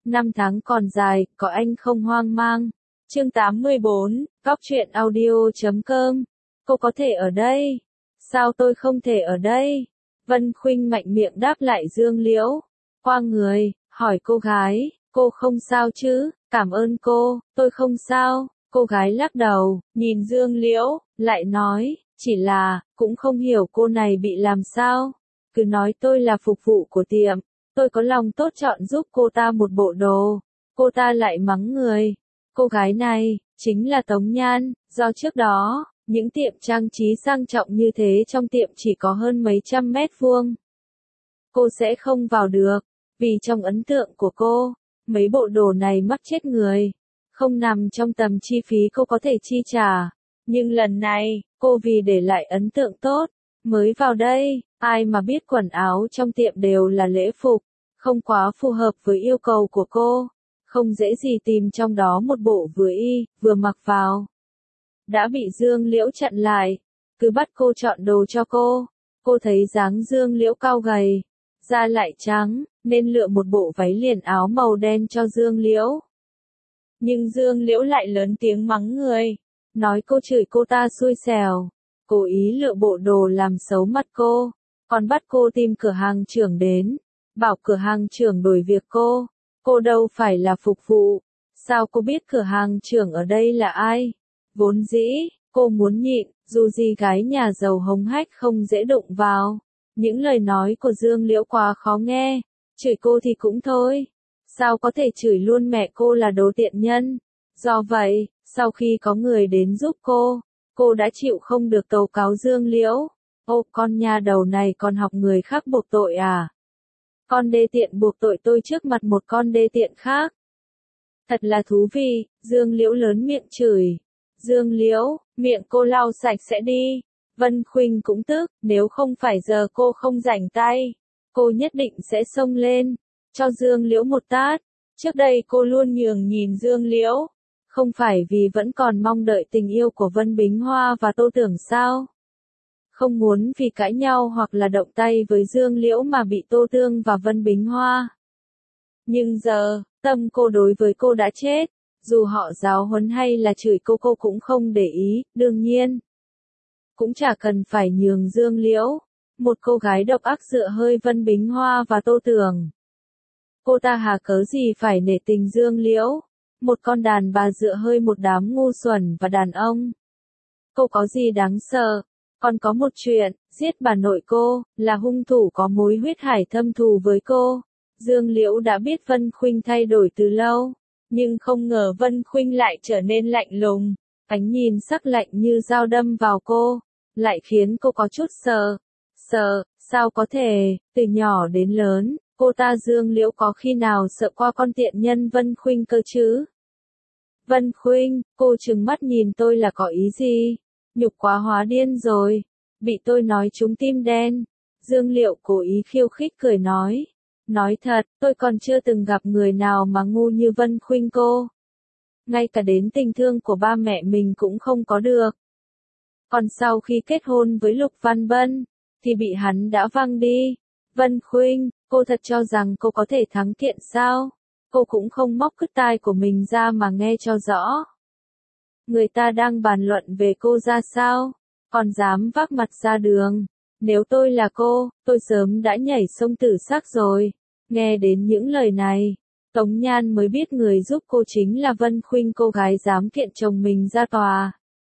năm tháng còn dài, có anh không hoang mang. Chương 84, Góc truyện audio.com. Cô có thể ở đây. Sao tôi không thể ở đây? Vân Khuynh mạnh miệng đáp lại Dương Liễu. Qua người, hỏi cô gái, cô không sao chứ? Cảm ơn cô, tôi không sao. Cô gái lắc đầu, nhìn Dương Liễu, lại nói, chỉ là, cũng không hiểu cô này bị làm sao. Cứ nói tôi là phục vụ của tiệm, tôi có lòng tốt chọn giúp cô ta một bộ đồ. Cô ta lại mắng người. Cô gái này, chính là Tống Nhan, do trước đó, những tiệm trang trí sang trọng như thế trong tiệm chỉ có hơn mấy trăm mét vuông. Cô sẽ không vào được, vì trong ấn tượng của cô, mấy bộ đồ này mắc chết người, không nằm trong tầm chi phí cô có thể chi trả. Nhưng lần này, cô vì để lại ấn tượng tốt, mới vào đây, ai mà biết quần áo trong tiệm đều là lễ phục, không quá phù hợp với yêu cầu của cô, không dễ gì tìm trong đó một bộ vừa y, vừa mặc vào. Đã bị Dương Liễu chặn lại, cứ bắt cô chọn đồ cho cô thấy dáng Dương Liễu cao gầy, da lại trắng, nên lựa một bộ váy liền áo màu đen cho Dương Liễu. Nhưng Dương Liễu lại lớn tiếng mắng người, nói cô chửi cô ta xui xẻo, cố ý lựa bộ đồ làm xấu mặt cô, còn bắt cô tìm cửa hàng trưởng đến, bảo cửa hàng trưởng đổi việc cô đâu phải là phục vụ, sao cô biết cửa hàng trưởng ở đây là ai? Vốn dĩ, cô muốn nhịn, dù gì gái nhà giàu hống hách không dễ đụng vào. Những lời nói của Dương Liễu quá khó nghe, chửi cô thì cũng thôi. Sao có thể chửi luôn mẹ cô là đồ tiện nhân? Do vậy, sau khi có người đến giúp cô đã chịu không được tố cáo Dương Liễu. Ô, con nhà đầu này còn học người khác buộc tội à? Con đê tiện buộc tội tôi trước mặt một con đê tiện khác. Thật là thú vị, Dương Liễu lớn miệng chửi. Dương Liễu, miệng cô lau sạch sẽ đi. Vân Khuynh cũng tức, nếu không phải giờ cô không rảnh tay, cô nhất định sẽ xông lên, cho Dương Liễu một tát. Trước đây cô luôn nhường nhìn Dương Liễu, không phải vì vẫn còn mong đợi tình yêu của Vân Bính Hoa và Tô Tưởng sao? Không muốn vì cãi nhau hoặc là động tay với Dương Liễu mà bị Tô Tương và Vân Bính Hoa. Nhưng giờ, tâm cô đối với cô đã chết, dù họ giáo huấn hay là chửi cô cũng không để ý, đương nhiên. Cũng chả cần phải nhường Dương Liễu, một cô gái độc ác dựa hơi Vân Bính Hoa và Tô Tưởng. Cô ta hà cớ gì phải nể tình Dương Liễu, một con đàn bà dựa hơi một đám ngu xuẩn và đàn ông. Cô có gì đáng sợ? Còn có một chuyện, giết bà nội cô, là hung thủ có mối huyết hải thâm thù với cô. Dương Liễu đã biết Vân Khuynh thay đổi từ lâu, nhưng không ngờ Vân Khuynh lại trở nên lạnh lùng, ánh nhìn sắc lạnh như dao đâm vào cô, lại khiến cô có chút sợ. Sao có thể, từ nhỏ đến lớn, cô ta Dương Liễu có khi nào sợ qua con tiện nhân Vân Khuynh cơ chứ? Vân Khuynh, cô trừng mắt nhìn tôi là có ý gì? Nhục quá hóa điên rồi, bị tôi nói trúng tim đen. Dương Liễu cố ý khiêu khích cười nói. Nói thật, tôi còn chưa từng gặp người nào mà ngu như Vân Khuynh cô. Ngay cả đến tình thương của ba mẹ mình cũng không có được. Còn sau khi kết hôn với Lục Văn Bân, thì bị hắn đã văng đi. Vân Khuynh, cô thật cho rằng cô có thể thắng kiện sao? Cô cũng không móc cứt tai của mình ra mà nghe cho rõ. Người ta đang bàn luận về cô ra sao? Còn dám vác mặt ra đường. Nếu tôi là cô, tôi sớm đã nhảy sông tử sắc rồi. Nghe đến những lời này, Tống Nhan mới biết người giúp cô chính là Vân Khuynh, cô gái dám kiện chồng mình ra tòa.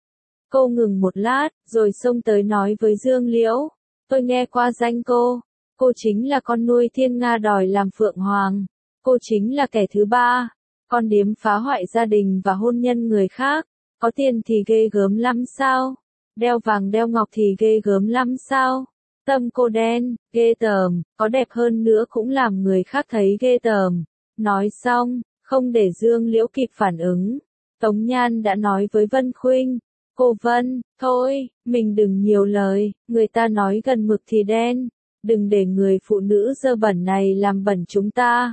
Cô ngừng một lát, rồi xông tới nói với Dương Liễu. Tôi nghe qua danh cô chính là con nuôi Thiên Nga đòi làm Phượng Hoàng. Cô chính là kẻ thứ ba, con điếm phá hoại gia đình và hôn nhân người khác. Có tiền thì ghê gớm lắm sao? Đeo vàng đeo ngọc thì ghê gớm lắm sao? Tâm cô đen, ghê tởm, có đẹp hơn nữa cũng làm người khác thấy ghê tởm. Nói xong, không để Dương Liễu kịp phản ứng, Tống Nhan đã nói với Vân Khuynh. Cô Vân, thôi, mình đừng nhiều lời, người ta nói gần mực thì đen. Đừng để người phụ nữ dơ bẩn này làm bẩn chúng ta.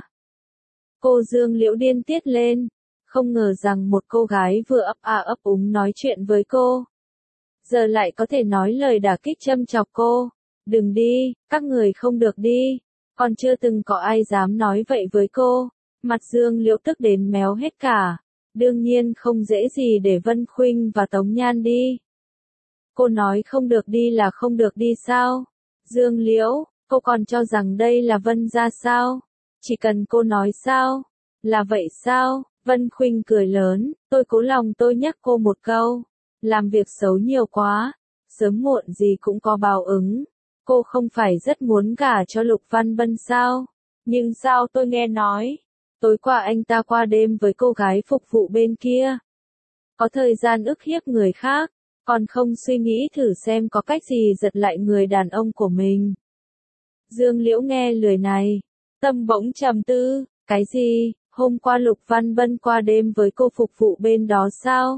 Cô Dương Liễu điên tiết lên. Không ngờ rằng một cô gái vừa ấp úng nói chuyện với cô, giờ lại có thể nói lời đả kích châm chọc cô. Đừng đi, các người không được đi. Còn chưa từng có ai dám nói vậy với cô, Mặt Dương Liễu tức đến méo hết cả. Đương nhiên không dễ gì để Vân Khuynh và Tống Nhan đi. Cô nói không được đi là không được đi sao? Dương Liễu, cô còn cho rằng đây là Vân gia sao? Chỉ cần cô nói sao? Là vậy sao? Vân Khuynh cười lớn, tôi cố lòng tôi nhắc cô một câu. Làm việc xấu nhiều quá, sớm muộn gì cũng có báo ứng. Cô không phải rất muốn gả cho Lục Văn Bân sao? Nhưng sao tôi nghe nói, tối qua anh ta qua đêm với cô gái phục vụ bên kia. Có thời gian ức hiếp người khác, còn không suy nghĩ thử xem có cách gì giật lại người đàn ông của mình. Dương Liễu nghe lời này, tâm bỗng trầm tư, cái gì, hôm qua Lục Văn Bân qua đêm với cô phục vụ bên đó sao?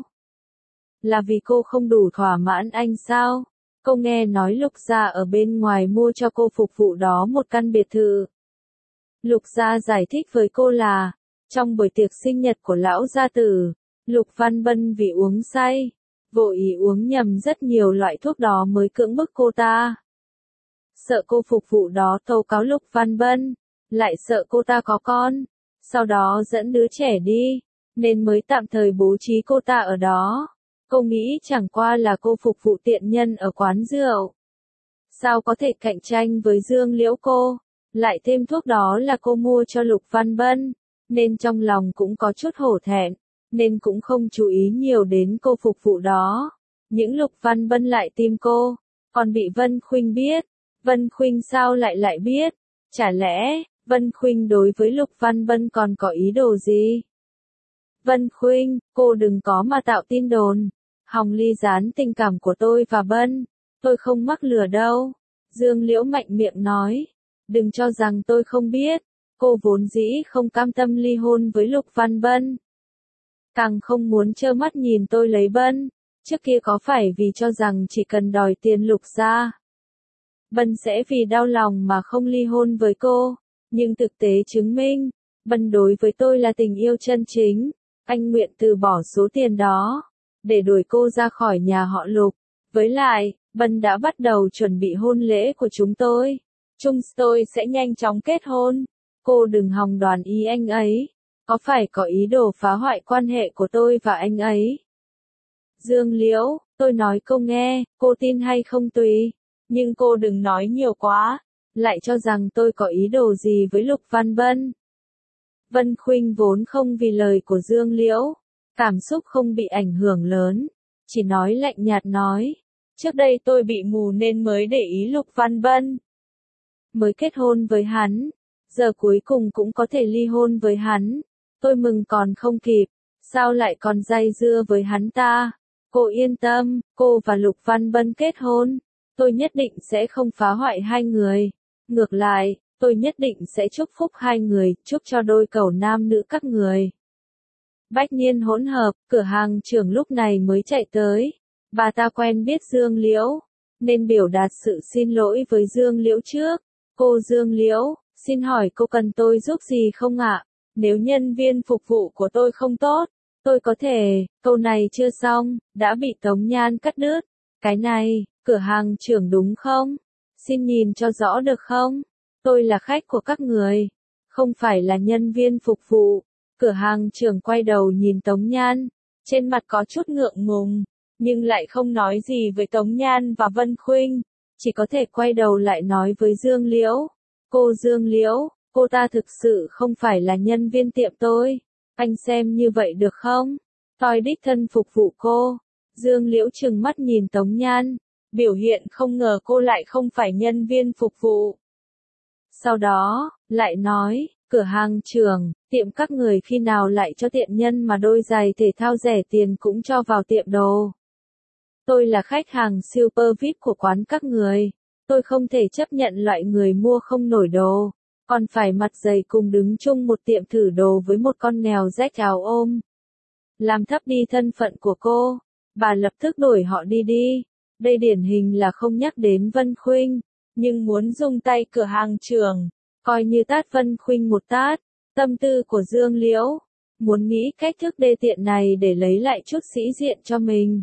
Là vì cô không đủ thỏa mãn anh sao? Cô nghe nói Lục gia ở bên ngoài mua cho cô phục vụ đó một căn biệt thự. Lục gia giải thích với cô là, trong buổi tiệc sinh nhật của lão gia tử, Lục Văn Bân vì uống say, vô ý uống nhầm rất nhiều loại thuốc đó mới cưỡng bức cô ta. Sợ cô phục vụ đó tố cáo Lục Văn Bân, lại sợ cô ta có con, sau đó dẫn đứa trẻ đi, nên mới tạm thời bố trí cô ta ở đó. Cô nghĩ chẳng qua là cô phục vụ tiện nhân ở quán rượu. Sao có thể cạnh tranh với Dương Liễu cô? Lại thêm thuốc đó là cô mua cho Lục Văn Bân, nên trong lòng cũng có chút hổ thẹn, nên cũng không chú ý nhiều đến cô phục vụ đó. Những Lục Văn Bân lại tìm cô, còn bị Vân Khuynh biết. Vân Khuynh sao lại biết? Chả lẽ, Vân Khuynh đối với Lục Văn Bân còn có ý đồ gì? Vân Khuynh, cô đừng có mà tạo tin đồn. Hòng ly gián tình cảm của tôi và Bân. Tôi không mắc lừa đâu. Dương Liễu mạnh miệng nói. Đừng cho rằng tôi không biết. Cô vốn dĩ không cam tâm ly hôn với Lục Văn Bân. Càng không muốn trơ mắt nhìn tôi lấy Bân. Trước kia có phải vì cho rằng chỉ cần đòi tiền Lục gia, Bân sẽ vì đau lòng mà không ly hôn với cô. Nhưng thực tế chứng minh, Bân đối với tôi là tình yêu chân chính. Anh nguyện từ bỏ số tiền đó, để đuổi cô ra khỏi nhà họ Lục. Với lại, Bân đã bắt đầu chuẩn bị hôn lễ của chúng tôi. Chúng tôi sẽ nhanh chóng kết hôn. Cô đừng hòng đoán ý anh ấy. Có phải có ý đồ phá hoại quan hệ của tôi và anh ấy? Dương Liễu, tôi nói cô nghe, cô tin hay không tùy. Nhưng cô đừng nói nhiều quá. Lại cho rằng tôi có ý đồ gì với Lục Văn Bân. Vân Khuynh vốn không vì lời của Dương Liễu, cảm xúc không bị ảnh hưởng lớn, chỉ nói lạnh nhạt nói, trước đây tôi bị mù nên mới để ý Lục Văn Bân. Mới kết hôn với hắn, giờ cuối cùng cũng có thể ly hôn với hắn, tôi mừng còn không kịp, sao lại còn day dưa với hắn ta? Cô yên tâm, cô và Lục Văn Bân kết hôn, tôi nhất định sẽ không phá hoại hai người, ngược lại, tôi nhất định sẽ chúc phúc hai người, chúc cho đôi cầu nam nữ các người. Bách niên hỗn hợp, cửa hàng trưởng lúc này mới chạy tới. Bà ta quen biết Dương Liễu, nên biểu đạt sự xin lỗi với Dương Liễu trước. Cô Dương Liễu, xin hỏi cô cần tôi giúp gì không ạ? Nếu nhân viên phục vụ của tôi không tốt, tôi có thể, câu này chưa xong, đã bị Tống Nhan cắt đứt. Cái này, cửa hàng trưởng đúng không? Xin nhìn cho rõ được không? Tôi là khách của các người, không phải là nhân viên phục vụ. Cửa hàng trưởng quay đầu nhìn Tống Nhan, trên mặt có chút ngượng ngùng, nhưng lại không nói gì với Tống Nhan và Vân Khuynh, chỉ có thể quay đầu lại nói với Dương Liễu. Cô Dương Liễu, cô ta thực sự không phải là nhân viên tiệm tôi, anh xem như vậy được không? Tôi đích thân phục vụ cô. Dương Liễu trừng mắt nhìn Tống Nhan, biểu hiện không ngờ cô lại không phải nhân viên phục vụ. Sau đó, lại nói, cửa hàng trưởng, tiệm các người khi nào lại cho tiện nhân mà đôi giày thể thao rẻ tiền cũng cho vào tiệm đồ. Tôi là khách hàng super VIP của quán các người, tôi không thể chấp nhận loại người mua không nổi đồ, còn phải mặt dày cùng đứng chung một tiệm thử đồ với một con mèo rách áo ôm. Làm thấp đi thân phận của cô, bà lập tức đuổi họ đi. Đây điển hình là không nhắc đến Vân Khuynh, nhưng muốn dùng tay cửa hàng trưởng, coi như tát Vân Khuynh một tát. Tâm tư của Dương Liễu, muốn nghĩ cách thức đê tiện này để lấy lại chút sĩ diện cho mình.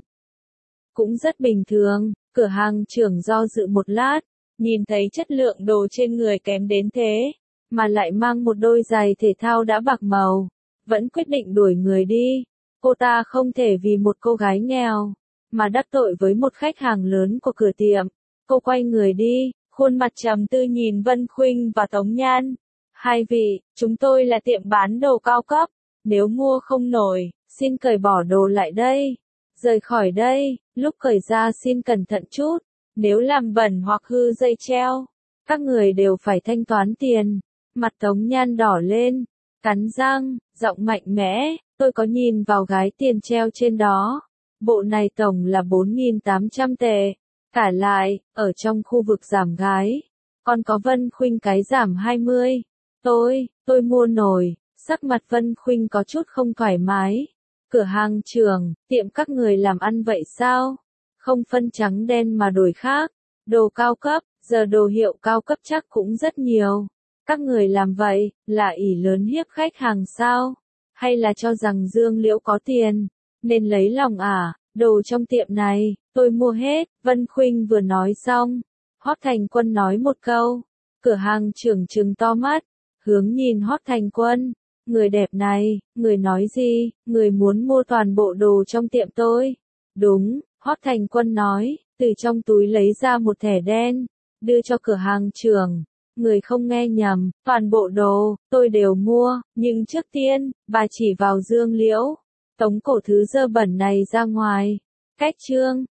Cũng rất bình thường, cửa hàng trưởng do dự một lát, nhìn thấy chất lượng đồ trên người kém đến thế, mà lại mang một đôi giày thể thao đã bạc màu, vẫn quyết định đuổi người đi. Cô ta không thể vì một cô gái nghèo, mà đắc tội với một khách hàng lớn của cửa tiệm. Cô quay người đi, khuôn mặt trầm tư nhìn Vân Khuynh và Tống Nhan. Hai vị, chúng tôi là tiệm bán đồ cao cấp. Nếu mua không nổi, xin cởi bỏ đồ lại đây. Rời khỏi đây, lúc cởi ra xin cẩn thận chút. Nếu làm bẩn hoặc hư dây treo, các người đều phải thanh toán tiền. Mặt Tống Nhan đỏ lên, cắn răng, giọng mạnh mẽ, tôi có nhìn vào gái tiền treo trên đó. Bộ này tổng là 4.800 tệ. Cả lại, ở trong khu vực giảm gái, còn có Vân Khuynh cái giảm 20. Tôi mua nổi. Sắc mặt Vân Khuynh có chút không thoải mái. Cửa hàng trưởng, tiệm các người làm ăn vậy sao? Không phân trắng đen mà đổi khác. Đồ cao cấp, giờ đồ hiệu cao cấp chắc cũng rất nhiều. Các người làm vậy, là ỷ lớn hiếp khách hàng sao? Hay là cho rằng Dương Liễu có tiền, nên lấy lòng à? Đồ trong tiệm này, tôi mua hết. Vân Khuynh vừa nói xong, Hoắc Thành Quân nói một câu. Cửa hàng trưởng trừng to mắt, hướng nhìn Hoắc Thành Quân. Người đẹp này, người nói gì, người muốn mua toàn bộ đồ trong tiệm tôi. Đúng, Hoắc Thành Quân nói, từ trong túi lấy ra một thẻ đen, đưa cho cửa hàng trưởng. Người không nghe nhầm, toàn bộ đồ, tôi đều mua, nhưng trước tiên, bà chỉ vào Dương Liễu. Tống cổ thứ dơ bẩn này ra ngoài. Cách chương